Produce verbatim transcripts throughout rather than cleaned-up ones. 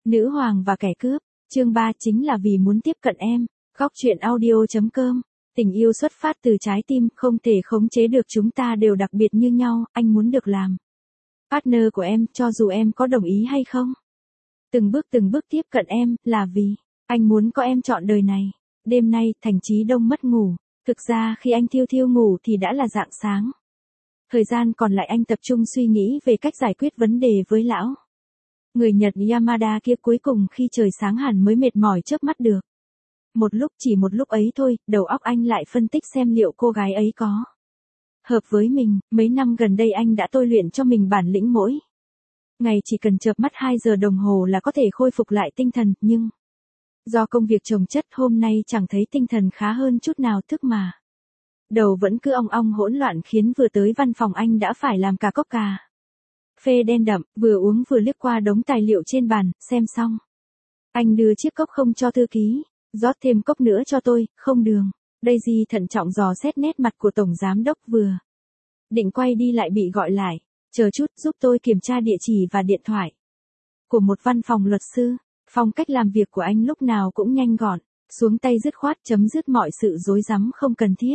Nữ hoàng và kẻ cướp, chương ba chính là vì muốn tiếp cận em. Góc truyện audio chấm com. Tình yêu xuất phát từ trái tim, không thể khống chế được, chúng ta đều đặc biệt như nhau, anh muốn được làm partner của em, cho dù em có đồng ý hay không. Từng bước từng bước tiếp cận em, là vì anh muốn có em trọn đời này. Đêm nay, Thành Chí Đông mất ngủ. Thực ra khi anh thiêu thiêu ngủ thì đã là rạng sáng. Thời gian còn lại anh tập trung suy nghĩ về cách giải quyết vấn đề với lão người Nhật Yamada kia. Cuối cùng khi trời sáng hẳn mới mệt mỏi chớp mắt được. Một lúc, chỉ một lúc ấy thôi, đầu óc anh lại phân tích xem liệu cô gái ấy có hợp với mình. Mấy năm gần đây anh đã tôi luyện cho mình bản lĩnh mỗi ngày chỉ cần chợp mắt hai giờ đồng hồ là có thể khôi phục lại tinh thần, nhưng do công việc chồng chất hôm nay chẳng thấy tinh thần khá hơn chút nào, thức mà đầu vẫn cứ ong ong hỗn loạn, khiến vừa tới văn phòng anh đã phải làm cả cốc cà phê đen đậm, vừa uống vừa liếc qua đống tài liệu trên bàn. Xem xong, anh đưa chiếc cốc không cho thư ký. Rót thêm cốc nữa cho tôi, không đường. Daisy thận trọng dò xét nét mặt của tổng giám đốc, vừa định quay đi lại bị gọi lại. Chờ chút, giúp tôi kiểm tra địa chỉ và điện thoại của một văn phòng luật sư. Phong cách làm việc của anh lúc nào cũng nhanh gọn, xuống tay dứt khoát, chấm dứt mọi sự rối rắm không cần thiết.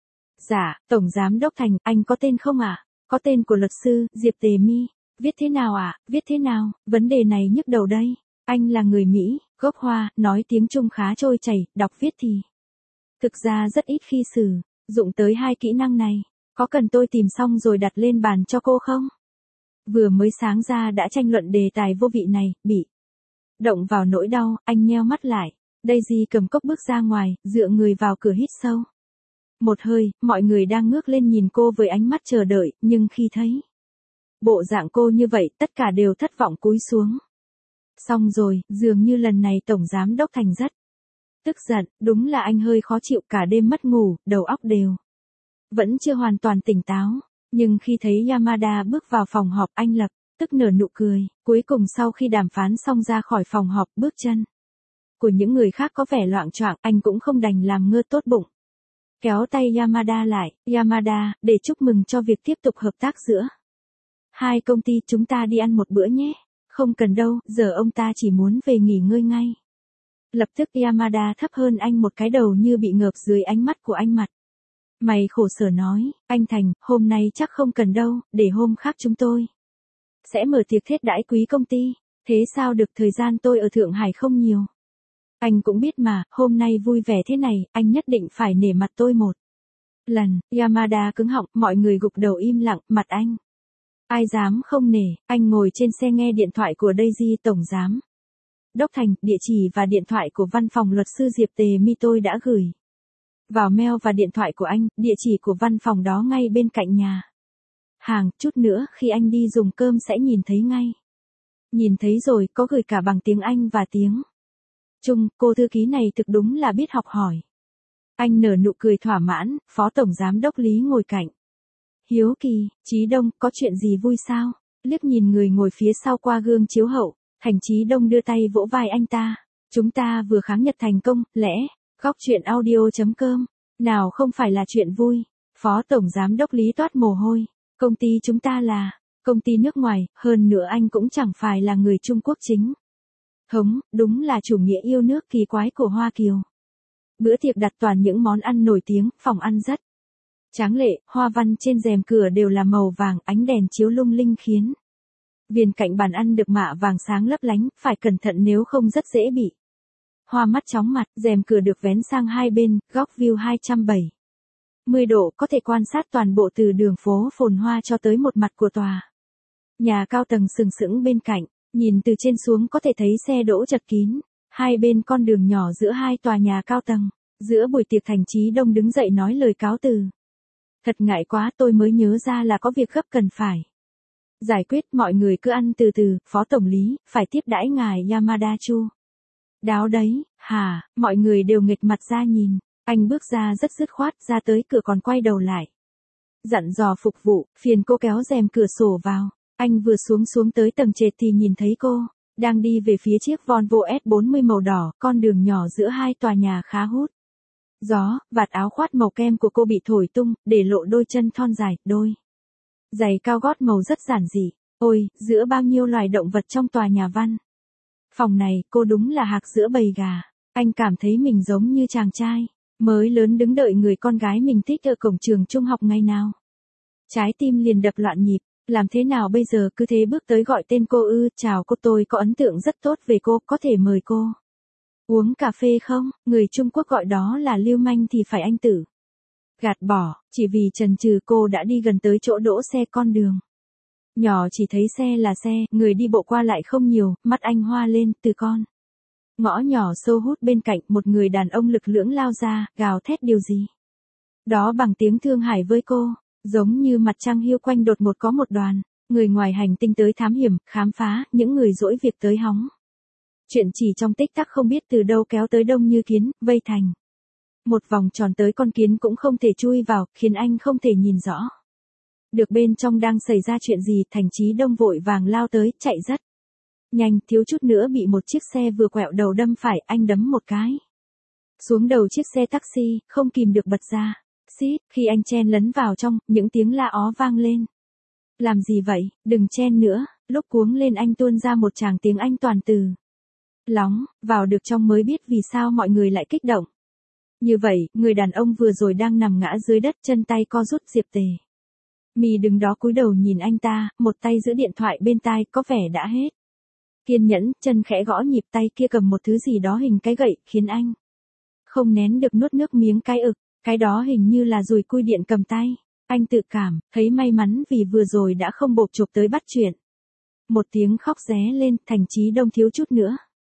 Dạ, tổng giám đốc Thành, anh có tên không ạ? À? Có tên của luật sư, Diệp Tề Mi. Viết thế nào ạ? À? Viết thế nào? Vấn đề này nhức đầu đây. Anh là người Mỹ, gốc Hoa, nói tiếng Trung khá trôi chảy, đọc viết thì thực ra rất ít khi sử dụng tới hai kỹ năng này. Có cần tôi tìm xong rồi đặt lên bàn cho cô không? Vừa mới sáng ra đã tranh luận đề tài vô vị này, bị động vào nỗi đau, anh nheo mắt lại. Daisy cầm cốc bước ra ngoài, dựa người vào cửa hít sâu một hơi. Mọi người đang ngước lên nhìn cô với ánh mắt chờ đợi, nhưng khi thấy bộ dạng cô như vậy, tất cả đều thất vọng cúi xuống. Xong rồi, dường như lần này tổng giám đốc Thành rất tức giận. Đúng là anh hơi khó chịu, cả đêm mất ngủ, đầu óc đều vẫn chưa hoàn toàn tỉnh táo. Nhưng khi thấy Yamada bước vào phòng họp, anh lập tức nở nụ cười. Cuối cùng sau khi đàm phán xong ra khỏi phòng họp, bước chân của những người khác có vẻ loạng choạng, anh cũng không đành làm ngơ, tốt bụng kéo tay Yamada lại. Yamada, để chúc mừng cho việc tiếp tục hợp tác giữa hai công ty, chúng ta đi ăn một bữa nhé. Không cần đâu, giờ ông ta chỉ muốn về nghỉ ngơi ngay. Lập tức Yamada thấp hơn anh một cái đầu như bị ngợp dưới ánh mắt của anh. Mặt mày khổ sở nói, anh Thành, hôm nay chắc không cần đâu, để hôm khác chúng tôi sẽ mở tiệc thiết đãi quý công ty. Thế sao được, thời gian tôi ở Thượng Hải không nhiều. Anh cũng biết mà, hôm nay vui vẻ thế này, anh nhất định phải nể mặt tôi một lần. Yamada cứng họng, mọi người gục đầu im lặng, mặt anh ai dám không nể. Anh ngồi trên xe nghe điện thoại của Daisy. Tổng giám đốc Thành, địa chỉ và điện thoại của văn phòng luật sư Diệp Tề Mi tôi đã gửi vào mail và điện thoại của anh. Địa chỉ của văn phòng đó ngay bên cạnh nhà hàng. Chút nữa khi anh đi dùng cơm sẽ nhìn thấy ngay. Nhìn thấy rồi, có gửi cả bằng tiếng Anh và tiếng Trung. Cô thư ký này thực đúng là biết học hỏi. Anh nở nụ cười thỏa mãn. Phó tổng giám đốc Lý ngồi cạnh hiếu kỳ. Chí Đông, có chuyện gì vui sao? Liếc nhìn người ngồi phía sau qua gương chiếu hậu, Thành Chí Đông đưa tay vỗ vai anh ta. Chúng ta vừa kháng Nhật thành công, lẽ? Góc truyện audio chấm com. Nào không phải là chuyện vui. Phó tổng giám đốc Lý toát mồ hôi. Công ty chúng ta là công ty nước ngoài, hơn nữa anh cũng chẳng phải là người Trung Quốc chính thống, đúng là chủ nghĩa yêu nước kỳ quái của Hoa Kiều. Bữa tiệc đặt toàn những món ăn nổi tiếng, phòng ăn rất tráng lệ, hoa văn trên rèm cửa đều là màu vàng, ánh đèn chiếu lung linh khiến viền cạnh bàn ăn được mạ vàng sáng lấp lánh, phải cẩn thận nếu không rất dễ bị hoa mắt chóng mặt. Rèm cửa được vén sang hai bên, góc view hai trăm bảy mươi độ, có thể quan sát toàn bộ từ đường phố phồn hoa cho tới một mặt của tòa nhà cao tầng sừng sững bên cạnh. Nhìn từ trên xuống có thể thấy xe đỗ chật kín hai bên con đường nhỏ giữa hai tòa nhà cao tầng. Giữa buổi tiệc, Thành Chí Đông đứng dậy nói lời cáo từ. Thật ngại quá, tôi mới nhớ ra là có việc gấp cần phải giải quyết. Mọi người cứ ăn từ từ. Phó tổng lý, phải tiếp đãi ngài Yamada chu đáo đấy. Hả? Mọi người đều nghệch mặt ra nhìn. Anh bước ra rất dứt khoát, ra tới cửa còn quay đầu lại dặn dò phục vụ, phiền cô kéo rèm cửa sổ vào. Anh vừa xuống xuống tới tầng trệt thì nhìn thấy cô đang đi về phía chiếc Volvo S bốn mươi màu đỏ. Con đường nhỏ giữa hai tòa nhà khá hút gió, vạt áo khoác màu kem của cô bị thổi tung, để lộ đôi chân thon dài, đôi giày cao gót màu rất giản dị. Ôi, giữa bao nhiêu loài động vật trong tòa nhà văn Phòng này, cô đúng là hạc giữa bầy gà. Anh cảm thấy mình giống như chàng trai mới lớn đứng đợi người con gái mình thích ở cổng trường trung học ngày nào. Trái tim liền đập loạn nhịp, làm thế nào bây giờ, cứ thế bước tới gọi tên cô ư, chào cô, tôi có ấn tượng rất tốt về cô, có thể mời cô uống cà phê không? Người Trung Quốc gọi đó là lưu manh thì phải anh Tử. Gạt bỏ, chỉ vì chần chừ cô đã đi gần tới chỗ đỗ xe con đường. Nhỏ chỉ thấy xe là xe, người đi bộ qua lại không nhiều, mắt anh hoa lên, từ con ngõ nhỏ sâu hút bên cạnh một người đàn ông lực lưỡng lao ra, gào thét điều gì đó bằng tiếng Thương Hải với cô, giống như mặt trăng hiu quanh đột ngột có một đoàn người ngoài hành tinh tới thám hiểm, khám phá, những người dỗi việc tới hóng chuyện, chỉ trong tích tắc không biết từ đâu kéo tới đông như kiến, vây thành một vòng tròn tới con kiến cũng không thể chui vào, khiến anh không thể nhìn rõ được bên trong đang xảy ra chuyện gì. Thành Chí Đông vội vàng lao tới, chạy rất nhanh, thiếu chút nữa bị một chiếc xe vừa quẹo đầu đâm phải, anh đấm một cái xuống đầu chiếc xe taxi, không kìm được bật ra. Xít, khi anh chen lấn vào trong, những tiếng la ó vang lên. Làm gì vậy, đừng chen nữa. Lúc cuống lên anh tuôn ra một tràng tiếng Anh toàn từ lóng, vào được trong mới biết vì sao mọi người lại kích động như vậy. Người đàn ông vừa rồi đang nằm ngã dưới đất, chân tay co rút. Diệp Tề Mi đứng đó cúi đầu nhìn anh ta, một tay giữ điện thoại bên tai, có vẻ đã hết kiên nhẫn, chân khẽ gõ nhịp, tay kia cầm một thứ gì đó hình cái gậy, khiến anh không nén được nuốt nước miếng cái ực. Cái đó hình như là dùi cui điện cầm tay. Anh tự cảm thấy may mắn vì vừa rồi đã không bộp chộp tới bắt chuyện. Một tiếng khóc ré lên, Thành Chí Đông thiếu chút nữa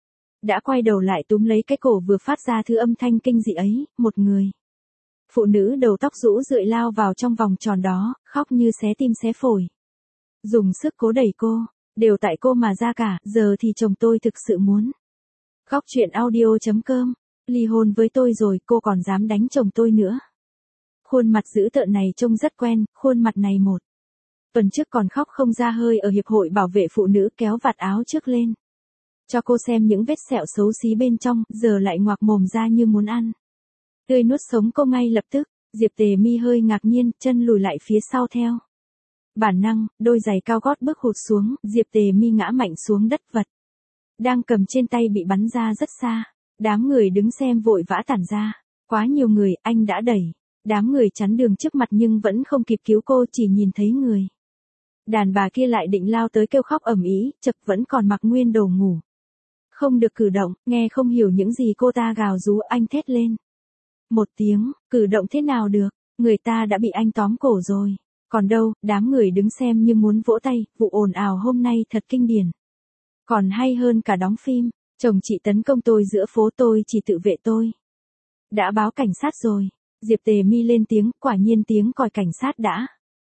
đã quay đầu lại túm lấy cái cổ vừa phát ra thứ âm thanh kinh dị ấy. Một người phụ nữ đầu tóc rũ rượi lao vào trong vòng tròn đó, khóc như xé tim xé phổi, dùng sức cố đẩy cô. Đều tại cô mà ra cả, giờ thì chồng tôi thực sự muốn khóc. Chuyện audio chấm com. Ly hôn với tôi rồi, cô còn dám đánh chồng tôi nữa. Khuôn mặt dữ tợn này trông rất quen, khuôn mặt này một tuần trước còn khóc không ra hơi ở Hiệp hội Bảo vệ Phụ nữ, kéo vạt áo trước lên cho cô xem những vết sẹo xấu xí bên trong, giờ lại ngoạc mồm ra như muốn ăn tươi nuốt sống cô ngay lập tức. Diệp Tề Mi hơi ngạc nhiên, chân lùi lại phía sau theo bản năng, đôi giày cao gót bước hụt xuống. Diệp Tề Mi ngã mạnh xuống đất, vật đang cầm trên tay bị bắn ra rất xa. Đám người đứng xem vội vã tản ra. Quá nhiều người, anh đã đẩy đám người chắn đường trước mặt nhưng vẫn không kịp cứu cô, chỉ nhìn thấy người đàn bà kia lại định lao tới kêu khóc ầm ĩ, chật vẫn còn mặc nguyên đồ ngủ, không được cử động. Nghe không hiểu những gì cô ta gào rú, anh thét lên một tiếng, cử động thế nào được, người ta đã bị anh tóm cổ rồi. Còn đâu, đám người đứng xem như muốn vỗ tay. Vụ ồn ào hôm nay thật kinh điển, còn hay hơn cả đóng phim. Chồng chị tấn công tôi giữa phố, tôi chỉ tự vệ, tôi đã báo cảnh sát rồi. Diệp Tề Mi lên tiếng, quả nhiên tiếng còi cảnh sát đã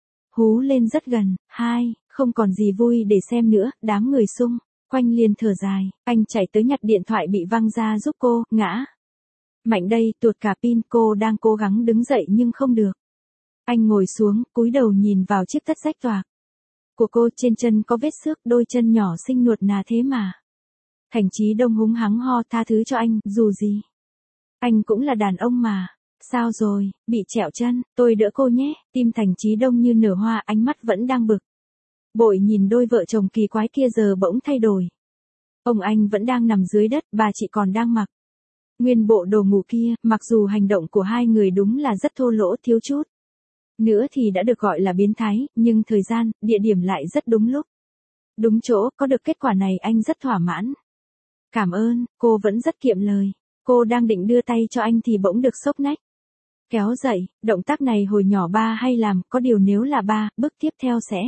hú lên rất gần. Hai, không còn gì vui để xem nữa. Đám người xung quanh liền thở dài. Anh chạy tới nhặt điện thoại bị văng ra giúp cô, ngã mạnh đây, tuột cả pin. Cô đang cố gắng đứng dậy nhưng không được. Anh ngồi xuống, cúi đầu nhìn vào chiếc tất rách toạc của cô, trên chân có vết xước, đôi chân nhỏ xinh nuột nà thế mà. Thành Chí Đông húng hắng ho, tha thứ cho anh, dù gì anh cũng là đàn ông mà. Sao rồi, bị trẹo chân, tôi đỡ cô nhé. Tim Thành Chí Đông như nở hoa, ánh mắt vẫn đang bực bội nhìn đôi vợ chồng kỳ quái kia giờ bỗng thay đổi. Ông anh vẫn đang nằm dưới đất, bà chị còn đang mặc nguyên bộ đồ ngủ kia. Mặc dù hành động của hai người đúng là rất thô lỗ, thiếu chút nữa thì đã được gọi là biến thái, nhưng thời gian, địa điểm lại rất đúng lúc, đúng chỗ. Có được kết quả này anh rất thỏa mãn. Cảm ơn, cô vẫn rất kiệm lời. Cô đang định đưa tay cho anh thì bỗng được xốc nách kéo dậy. Động tác này hồi nhỏ ba hay làm, có điều nếu là ba, bước tiếp theo sẽ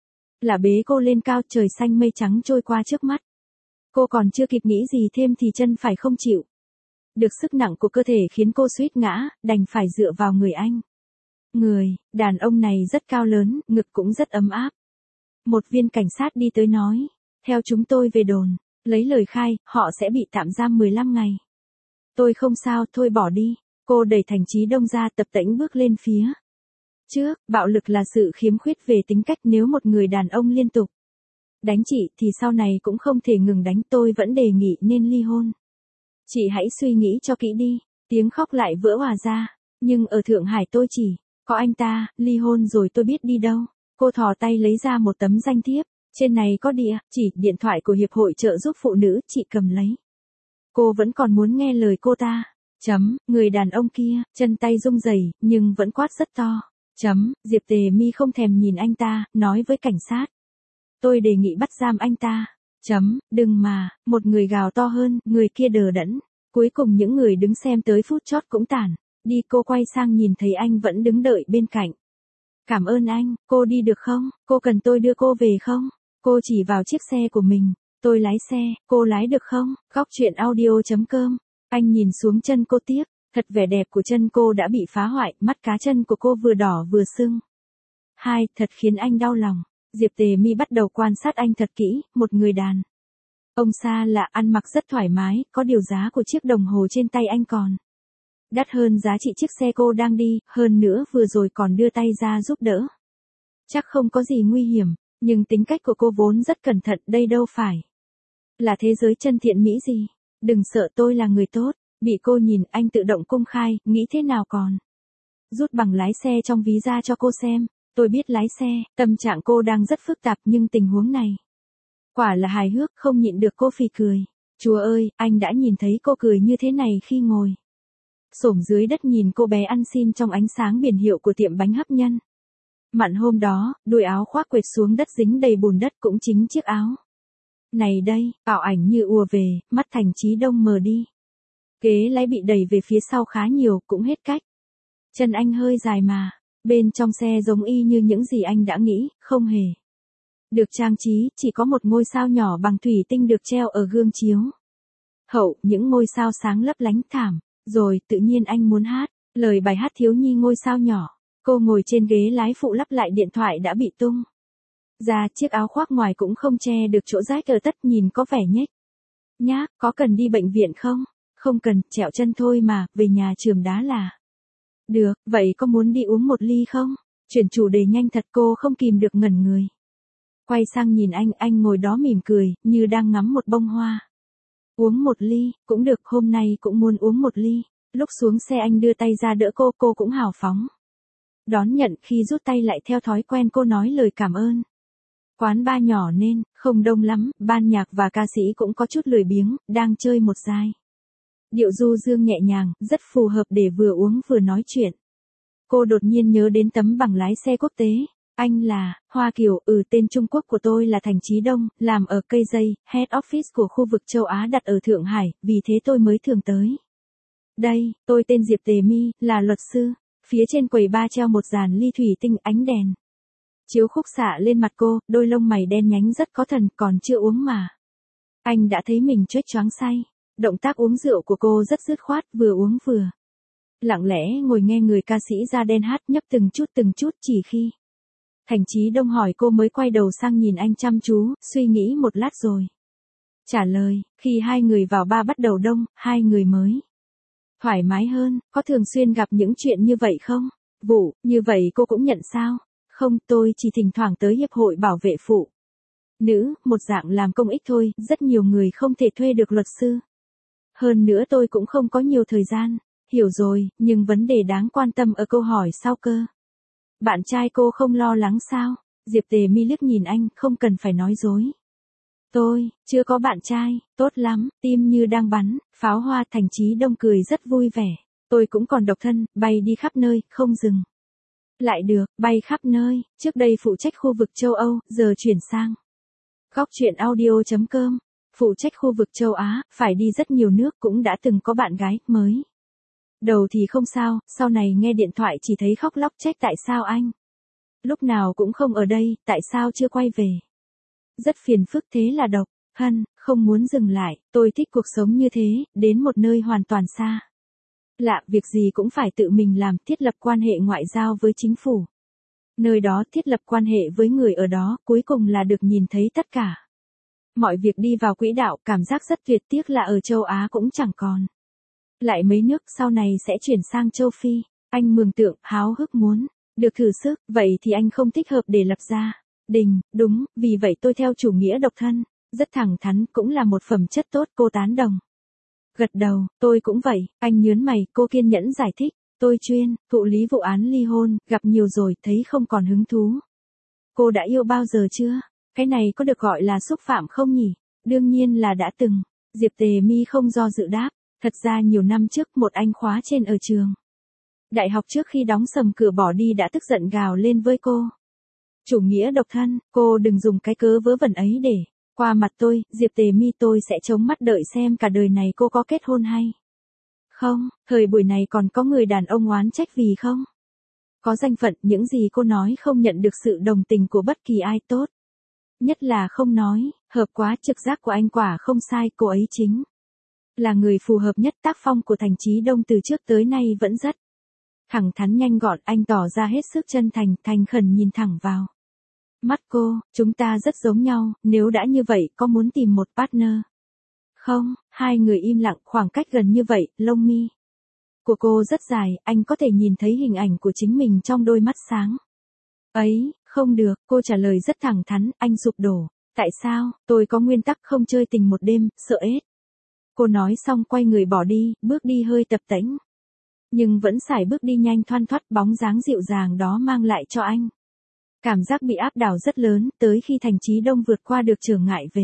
là bế cô lên cao. Trời xanh mây trắng trôi qua trước mắt. Cô còn chưa kịp nghĩ gì thêm thì chân phải không chịu được sức nặng của cơ thể khiến cô suýt ngã, đành phải dựa vào người anh. Người đàn ông này rất cao lớn, ngực cũng rất ấm áp. Một viên cảnh sát đi tới nói, theo chúng tôi về đồn, lấy lời khai, họ sẽ bị tạm giam mười lăm ngày. Tôi không sao, thôi bỏ đi. Cô đẩy Thành Chí Đông ra, tập tễnh bước lên phía trước. Bạo lực là sự khiếm khuyết về tính cách, nếu một người đàn ông liên tục đánh chị thì sau này cũng không thể ngừng đánh. Tôi vẫn đề nghị nên ly hôn. Chị hãy suy nghĩ cho kỹ đi. Tiếng khóc lại vỡ òa ra. Nhưng ở Thượng Hải tôi chỉ có anh ta, ly hôn rồi tôi biết đi đâu. Cô thò tay lấy ra một tấm danh thiếp. Trên này có địa chỉ điện thoại của Hiệp hội trợ giúp phụ nữ, chị cầm lấy. Cô vẫn còn muốn nghe lời cô ta. Chấm, người đàn ông kia, chân tay rung rẩy, nhưng vẫn quát rất to. Chấm, Diệp Tề Mi không thèm nhìn anh ta, nói với cảnh sát. Tôi đề nghị bắt giam anh ta. Chấm, đừng mà, một người gào to hơn, người kia đờ đẫn. Cuối cùng những người đứng xem tới phút chót cũng tản. Đi, cô quay sang nhìn thấy anh vẫn đứng đợi bên cạnh. Cảm ơn anh, cô đi được không? Cô cần tôi đưa cô về không? Cô chỉ vào chiếc xe của mình. Tôi lái xe, cô lái được không? Góc chuyện audio chấm com. Anh nhìn xuống chân cô tiếc. Thật vẻ đẹp của chân cô đã bị phá hoại, mắt cá chân của cô vừa đỏ vừa sưng. Hai, thật khiến anh đau lòng. Diệp Tề Mi bắt đầu quan sát anh thật kỹ, một người đàn. Ông xa lạ, ăn mặc rất thoải mái, có điều giá của chiếc đồng hồ trên tay anh còn đắt hơn giá trị chiếc xe cô đang đi, hơn nữa vừa rồi còn đưa tay ra giúp đỡ. Chắc không có gì nguy hiểm, nhưng tính cách của cô vốn rất cẩn thận, đây đâu phải là thế giới chân thiện mỹ gì. Đừng sợ, tôi là người tốt. Bị cô nhìn, anh tự động công khai, nghĩ thế nào còn rút bằng lái xe trong ví ra cho cô xem. Tôi biết lái xe, tâm trạng cô đang rất phức tạp, nhưng tình huống này quả là hài hước, không nhịn được cô phì cười. Chúa ơi, anh đã nhìn thấy cô cười như thế này khi ngồi xổm dưới đất nhìn cô bé ăn xin trong ánh sáng biển hiệu của tiệm bánh hấp nhân. Mặn hôm đó, đuôi áo khoác quệt xuống đất dính đầy bùn đất, cũng chính chiếc áo này đây, ảo ảnh như ùa về, mắt Thành Chí Đông mờ đi. Ghế lái bị đẩy về phía sau khá nhiều, cũng hết cách. Chân anh hơi dài mà, bên trong xe giống y như những gì anh đã nghĩ, không hề được trang trí, chỉ có một ngôi sao nhỏ bằng thủy tinh được treo ở gương chiếu hậu, những ngôi sao sáng lấp lánh thảm. Rồi, tự nhiên anh muốn hát lời bài hát thiếu nhi ngôi sao nhỏ. Cô ngồi trên ghế lái phụ lắp lại điện thoại đã bị tung ra, chiếc áo khoác ngoài cũng không che được chỗ rách ở tất, nhìn có vẻ nhếch nhác. Có cần đi bệnh viện không? Không cần, trẹo chân thôi mà, về nhà chườm đá là được. Vậy có muốn đi uống một ly không? Chuyển chủ đề nhanh thật, cô không kìm được ngẩn người. Quay sang nhìn anh, anh ngồi đó mỉm cười, như đang ngắm một bông hoa. Uống một ly, cũng được, hôm nay cũng muốn uống một ly. Lúc xuống xe anh đưa tay ra đỡ cô, cô cũng hào phóng đón nhận, khi rút tay lại theo thói quen cô nói lời cảm ơn. Quán bar nhỏ nên không đông lắm, ban nhạc và ca sĩ cũng có chút lười biếng, đang chơi một giai điệu du dương nhẹ nhàng, rất phù hợp để vừa uống vừa nói chuyện. Cô đột nhiên nhớ đến tấm bằng lái xe quốc tế. Anh là Hoa Kiều, ừ, tên Trung Quốc của tôi là Thành Chí Đông, làm ở Cây Dây, Head Office của khu vực châu Á đặt ở Thượng Hải, vì thế tôi mới thường tới. Đây, tôi tên Diệp Tề Mi, là luật sư. Phía trên quầy bar treo một dàn ly thủy tinh, ánh đèn chiếu khúc xạ lên mặt cô, đôi lông mày đen nhánh rất có thần, còn chưa uống mà anh đã thấy mình choếch choáng say. Động tác uống rượu của cô rất dứt khoát, vừa uống vừa lặng lẽ ngồi nghe người ca sĩ da đen hát, nhấp từng chút từng chút, chỉ khi Thành Chí Đông hỏi cô mới quay đầu sang nhìn anh chăm chú, suy nghĩ một lát rồi trả lời. Khi hai người vào bar bắt đầu đông, hai người mới thoải mái hơn. Có thường xuyên gặp những chuyện như vậy không? Vụ, như vậy cô cũng nhận sao? Không, tôi chỉ thỉnh thoảng tới hiệp hội bảo vệ phụ nữ, một dạng làm công ích thôi, rất nhiều người không thể thuê được luật sư. Hơn nữa tôi cũng không có nhiều thời gian. Hiểu rồi, nhưng vấn đề đáng quan tâm ở câu hỏi sau cơ. Bạn trai cô không lo lắng sao? Diệp Tề Mi liếc nhìn anh, không cần phải nói dối. Tôi, chưa có bạn trai, tốt lắm, tim như đang bắn, pháo hoa. Thành Chí Đông cười rất vui vẻ. Tôi cũng còn độc thân, bay đi khắp nơi, không dừng lại được, bay khắp nơi. Trước đây phụ trách khu vực châu Âu, giờ chuyển sang góc chuyện audio chấm com. Phụ trách khu vực châu Á, phải đi rất nhiều nước, cũng đã từng có bạn gái, mới đầu thì không sao, sau này nghe điện thoại chỉ thấy khóc lóc trách tại sao anh lúc nào cũng không ở đây, tại sao chưa quay về. Rất phiền phức, thế là độc thân, không muốn dừng lại. Tôi thích cuộc sống như thế, đến một nơi hoàn toàn xa lạ, việc gì cũng phải tự mình làm, thiết lập quan hệ ngoại giao với chính phủ nơi đó, thiết lập quan hệ với người ở đó, cuối cùng là được nhìn thấy tất cả mọi việc đi vào quỹ đạo. Cảm giác rất tuyệt, tiếc là ở châu Á cũng chẳng còn lại mấy nước, sau này sẽ chuyển sang châu Phi. Anh mường tượng, háo hức muốn được thử sức. Vậy thì anh không thích hợp để lập gia đình, đúng, vì vậy tôi theo chủ nghĩa độc thân. Rất thẳng thắn, cũng là một phẩm chất tốt, cô tán đồng. Gật đầu, tôi cũng vậy. Anh nhớn mày, cô kiên nhẫn giải thích. Tôi chuyên thụ lý vụ án ly hôn, gặp nhiều rồi, thấy không còn hứng thú. Cô đã yêu bao giờ chưa? Cái này có được gọi là xúc phạm không nhỉ? Đương nhiên là đã từng. Diệp Tề Mi không do dự đáp. Thật ra nhiều năm trước một anh khóa trên ở trường đại học trước khi đóng sầm cửa bỏ đi đã tức giận gào lên với cô. Chủ nghĩa độc thân, cô đừng dùng cái cớ vớ vẩn ấy để qua mặt tôi, Diệp Tề Mi tôi sẽ chống mắt đợi xem cả đời này cô có kết hôn hay không, thời buổi này còn có người đàn ông oán trách vì không có danh phận, những gì cô nói không nhận được sự đồng tình của bất kỳ ai tốt. Nhất là không nói, hợp quá, trực giác của anh quả không sai, cô ấy chính là người phù hợp nhất. Tác phong của Thành Chí Đông từ trước tới nay vẫn rất thẳng thắn nhanh gọn, anh tỏ ra hết sức chân thành, thành khẩn nhìn thẳng vào mắt cô. Chúng ta rất giống nhau, nếu đã như vậy có muốn tìm một partner không? Hai người im lặng, khoảng cách gần như vậy, lông mi của cô rất dài, anh có thể nhìn thấy hình ảnh của chính mình trong đôi mắt sáng ấy. Không được, cô trả lời rất thẳng thắn, anh sụp đổ. Tại sao? Tôi có nguyên tắc không chơi tình một đêm, sợ ết. Cô nói xong quay người bỏ đi, bước đi hơi tập tễnh. Nhưng vẫn sải bước đi nhanh thoăn thoắt, bóng dáng dịu dàng đó mang lại cho anh cảm giác bị áp đảo rất lớn, tới khi Thành Chí Đông vượt qua được trở ngại về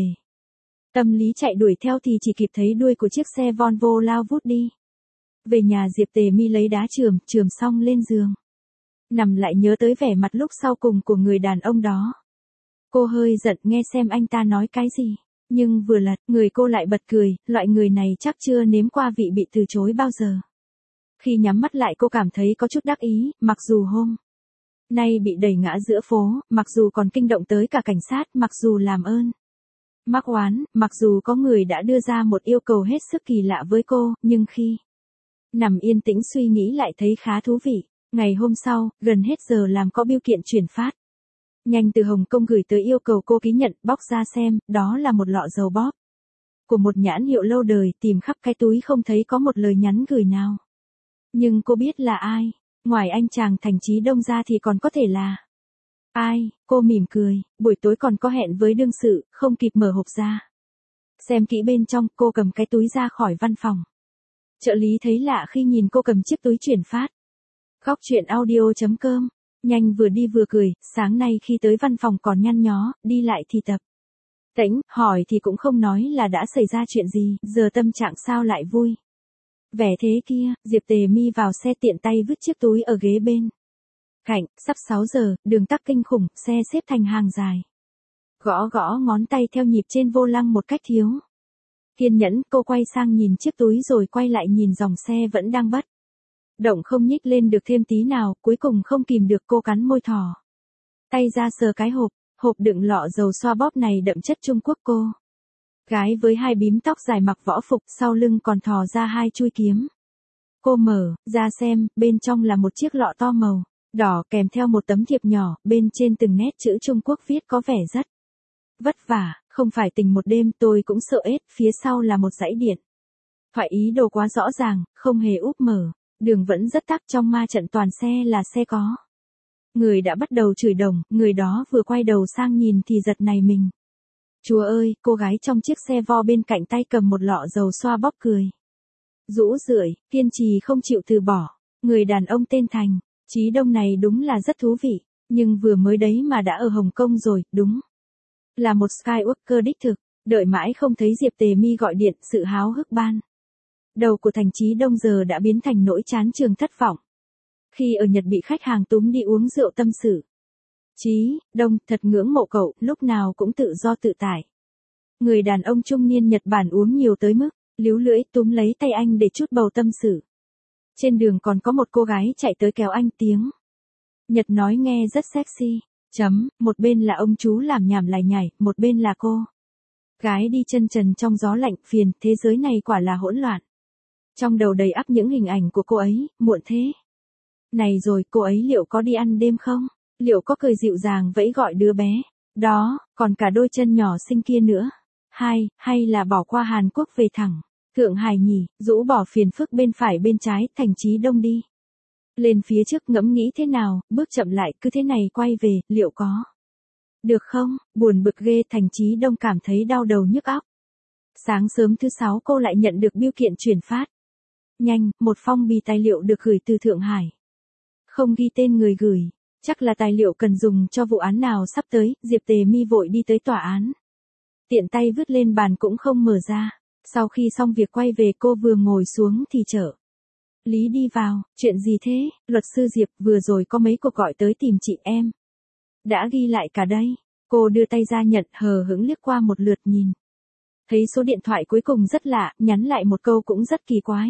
tâm lý chạy đuổi theo thì chỉ kịp thấy đuôi của chiếc xe Volvo lao vút đi. Về nhà Diệp Tề Mi lấy đá chườm, chườm xong lên giường. Nằm lại nhớ tới vẻ mặt lúc sau cùng của người đàn ông đó. Cô hơi giận nghe xem anh ta nói cái gì. Nhưng vừa lật, người cô lại bật cười, loại người này chắc chưa nếm qua vị bị từ chối bao giờ. Khi nhắm mắt lại cô cảm thấy có chút đắc ý, mặc dù hôm nay bị đẩy ngã giữa phố, mặc dù còn kinh động tới cả cảnh sát, mặc dù làm ơn mắc oán, mặc dù có người đã đưa ra một yêu cầu hết sức kỳ lạ với cô, nhưng khi nằm yên tĩnh suy nghĩ lại thấy khá thú vị. Ngày hôm sau, gần hết giờ làm có bưu kiện chuyển phát nhanh từ Hồng Kông gửi tới yêu cầu cô ký nhận, bóc ra xem, đó là một lọ dầu bóp của một nhãn hiệu lâu đời, tìm khắp cái túi không thấy có một lời nhắn gửi nào. Nhưng cô biết là ai, ngoài anh chàng Thành Chí Đông ra thì còn có thể là ai? Cô mỉm cười, buổi tối còn có hẹn với đương sự, không kịp mở hộp ra xem kỹ bên trong, cô cầm cái túi ra khỏi văn phòng. Trợ lý thấy lạ khi nhìn cô cầm chiếc túi chuyển phát. Góc truyện audio chấm com. Nhanh vừa đi vừa cười, sáng nay khi tới văn phòng còn nhăn nhó, đi lại thì tập tễnh, hỏi thì cũng không nói là đã xảy ra chuyện gì, giờ tâm trạng sao lại vui vẻ thế kia. Diệp Tề Mi vào xe tiện tay vứt chiếc túi ở ghế bên cạnh. Sắp sáu giờ, đường tắc kinh khủng, xe xếp thành hàng dài. Gõ gõ ngón tay theo nhịp trên vô lăng một cách thiếu kiên nhẫn. Cô quay sang nhìn chiếc túi rồi quay lại nhìn dòng xe vẫn đang bất động không nhích lên được thêm tí nào. Cuối cùng không kìm được cô cắn môi thò tay ra sờ cái hộp. Hộp đựng lọ dầu xoa bóp này đậm chất Trung Quốc. Cô gái với hai bím tóc dài mặc võ phục, sau lưng còn thò ra hai chuôi kiếm. Cô mở ra xem, bên trong là một chiếc lọ to màu đỏ kèm theo một tấm thiệp nhỏ, bên trên từng nét chữ Trung Quốc viết có vẻ rất vất vả. Không phải tình một đêm, tôi cũng sợ ết. Phía sau là một dãy điện thoại, ý đồ quá rõ ràng, không hề úp mở. Đường vẫn rất tắc, trong ma trận toàn xe là xe có người đã bắt đầu chửi đồng. Người đó vừa quay đầu sang nhìn thì giật nảy mình. Chúa ơi, cô gái trong chiếc xe vo bên cạnh tay cầm một lọ dầu xoa bóp cười rũ rượi, kiên trì không chịu từ bỏ. Người đàn ông tên Thành Chí Đông này đúng là rất thú vị, nhưng vừa mới đấy mà đã ở Hồng Kông rồi, đúng là một Skywalker đích thực. Đợi mãi không thấy Diệp Tề Mi gọi điện, sự háo hức ban đầu của Thành Chí Đông giờ đã biến thành nỗi chán chường thất vọng. Khi ở Nhật bị khách hàng túm đi uống rượu tâm sự. Chí Đông, thật ngưỡng mộ cậu, lúc nào cũng tự do tự tại. Người đàn ông trung niên Nhật Bản uống nhiều tới mức líu lưỡi túm lấy tay anh để chút bầu tâm sự. Trên đường còn có một cô gái chạy tới kéo anh, tiếng Nhật nói nghe rất sexy. Chấm, một bên là ông chú làm nhảm lải nhải, một bên là cô gái đi chân trần trong gió lạnh. Phiền, thế giới này quả là hỗn loạn. Trong đầu đầy ắp những hình ảnh của cô ấy, muộn thế này rồi, cô ấy liệu có đi ăn đêm không? Liệu có cười dịu dàng vẫy gọi đứa bé đó, còn cả đôi chân nhỏ xinh kia nữa? Hai, hay là bỏ qua Hàn Quốc về thẳng Thượng Hải nhỉ? Rũ bỏ phiền phức bên phải bên trái, Thành Chí Đông đi lên phía trước, ngẫm nghĩ thế nào, bước chậm lại, cứ thế này quay về, liệu có được không? Buồn bực ghê. Thành Chí Đông cảm thấy đau đầu nhức óc. Sáng sớm thứ sáu cô lại nhận được bưu kiện chuyển phát nhanh, một phong bì tài liệu được gửi từ Thượng Hải. Không ghi tên người gửi, Chắc là tài liệu cần dùng cho vụ án nào sắp tới, Diệp Tề Mi vội đi tới tòa án. Tiện tay vứt lên bàn cũng không mở ra. Sau khi xong việc quay về cô vừa ngồi xuống thì chợ Lý đi vào, chuyện gì thế, luật sư Diệp vừa rồi có mấy cuộc gọi tới tìm chị em. Đã ghi lại cả đây. Cô đưa tay ra nhận hờ hững liếc qua một lượt nhìn. Thấy số điện thoại cuối cùng rất lạ, nhắn lại một câu cũng rất kỳ quái.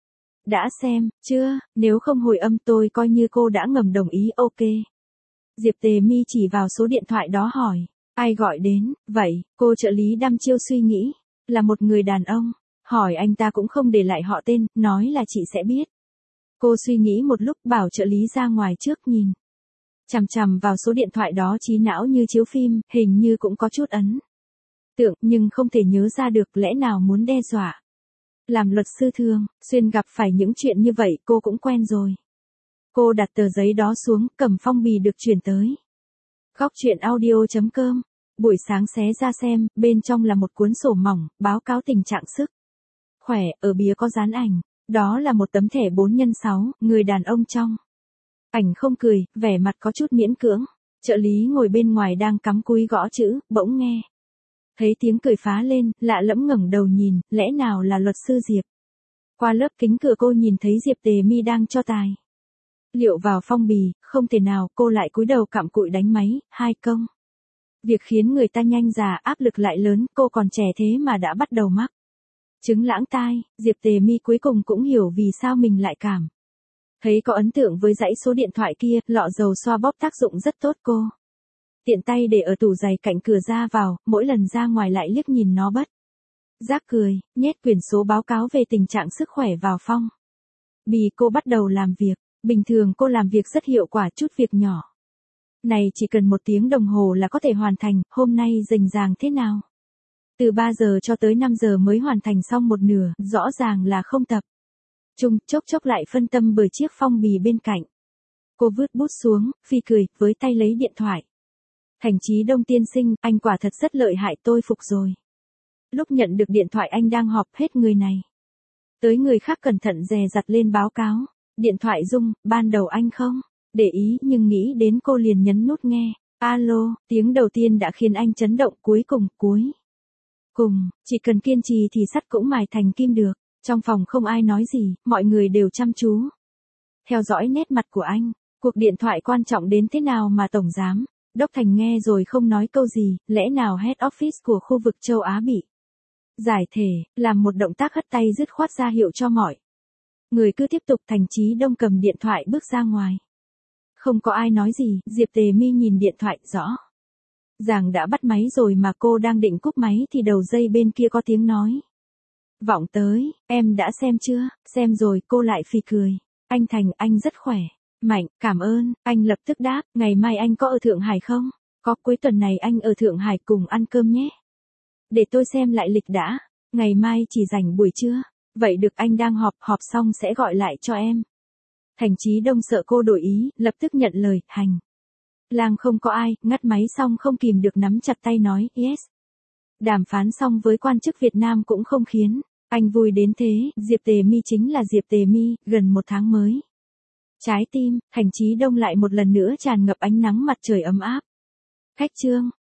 Đã xem, chưa, nếu không hồi âm tôi coi như cô đã ngầm đồng ý ok. Diệp Tề Mi chỉ vào số điện thoại đó hỏi. Ai gọi đến, vậy, cô trợ lý đăm chiêu suy nghĩ. Là một người đàn ông. Hỏi anh ta cũng không để lại họ tên, nói là chị sẽ biết. Cô suy nghĩ một lúc bảo trợ lý ra ngoài trước nhìn. Chằm chằm vào số điện thoại đó trí não như chiếu phim, hình như cũng có chút ấn tượng nhưng không thể nhớ ra được lẽ nào muốn đe dọa. Làm luật sư thường, xuyên gặp phải những chuyện như vậy cô cũng quen rồi. Cô đặt tờ giấy đó xuống, cầm phong bì được chuyển tới. Góc truyện audio chấm com. Buổi sáng xé ra xem, bên trong là một cuốn sổ mỏng, báo cáo tình trạng sức khỏe, ở bìa có dán ảnh. Đó là một tấm thẻ bốn nhân sáu, người đàn ông trong ảnh không cười, vẻ mặt có chút miễn cưỡng. Trợ lý ngồi bên ngoài đang cắm cúi gõ chữ, bỗng nghe thấy tiếng cười phá lên, lạ lẫm ngẩng đầu nhìn, lẽ nào là luật sư Diệp. Qua lớp kính cửa cô nhìn thấy Diệp Tề Mi đang cho tài liệu vào phong bì, không thể nào, cô lại cúi đầu cặm cụi đánh máy, hai công. Việc khiến người ta nhanh già, áp lực lại lớn, cô còn trẻ thế mà đã bắt đầu mắc chứng lãng tai. Diệp Tề Mi cuối cùng cũng hiểu vì sao mình lại cảm thấy có ấn tượng với dãy số điện thoại kia, lọ dầu xoa bóp tác dụng rất tốt cô. Tiện tay để ở tủ giày cạnh cửa ra vào, mỗi lần ra ngoài lại liếc nhìn nó bất giác cười, nhét quyển số báo cáo về tình trạng sức khỏe vào phong bì. Cô bắt đầu làm việc. Bình thường cô làm việc rất hiệu quả, chút việc nhỏ này chỉ cần một tiếng đồng hồ là có thể hoàn thành, hôm nay rành ràng thế nào? Từ ba giờ cho tới năm giờ mới hoàn thành xong một nửa, rõ ràng là không tập trung, chốc chốc lại phân tâm bởi chiếc phong bì bên cạnh. Cô vứt bút xuống, phi cười, với tay lấy điện thoại. Thành Chí Đông tiên sinh, anh quả thật rất lợi hại, tôi phục rồi. Lúc nhận được điện thoại anh đang họp, hết người này tới người khác cẩn thận dè dặt lên báo cáo. Điện thoại rung, ban đầu anh không để ý nhưng nghĩ đến cô liền nhấn nút nghe. Alo, tiếng đầu tiên đã khiến anh chấn động, cuối cùng, cuối cùng, chỉ cần kiên trì thì sắt cũng mài thành kim được. Trong phòng không ai nói gì, mọi người đều chăm chú theo dõi nét mặt của anh. Cuộc điện thoại quan trọng đến thế nào mà Tổng Giám Đốc Thành nghe rồi không nói câu gì, lẽ nào Head Office của khu vực châu Á bị giải thể, làm một động tác hất tay dứt khoát ra hiệu cho mọi người cứ tiếp tục. Thành Chí Đông cầm điện thoại bước ra ngoài. Không có ai nói gì, Diệp Tề Mi nhìn điện thoại, rõ ràng đã bắt máy rồi mà cô đang định cúp máy thì đầu dây bên kia có tiếng nói vọng tới. Em đã xem chưa? Xem rồi. Cô lại phì cười. Anh Thành, anh rất khỏe mạnh, cảm ơn. Anh lập tức đáp, ngày mai anh có ở Thượng Hải không? Có, cuối tuần này anh ở Thượng Hải cùng ăn cơm nhé. Để tôi xem lại lịch đã. Ngày mai chỉ rảnh buổi trưa. Vậy được, anh đang họp, họp xong sẽ gọi lại cho em. Thành Chí Đông sợ cô đổi ý, lập tức nhận lời. Hành lang không có ai, ngắt máy xong không kìm được nắm chặt tay nói, yes. Đàm phán xong với quan chức Việt Nam cũng không khiến anh vui đến thế. Diệp Tề Mi chính là Diệp Tề Mi, gần một tháng mới. Trái tim, Thành Chí Đông lại một lần nữa tràn ngập ánh nắng mặt trời ấm áp. Khách trương,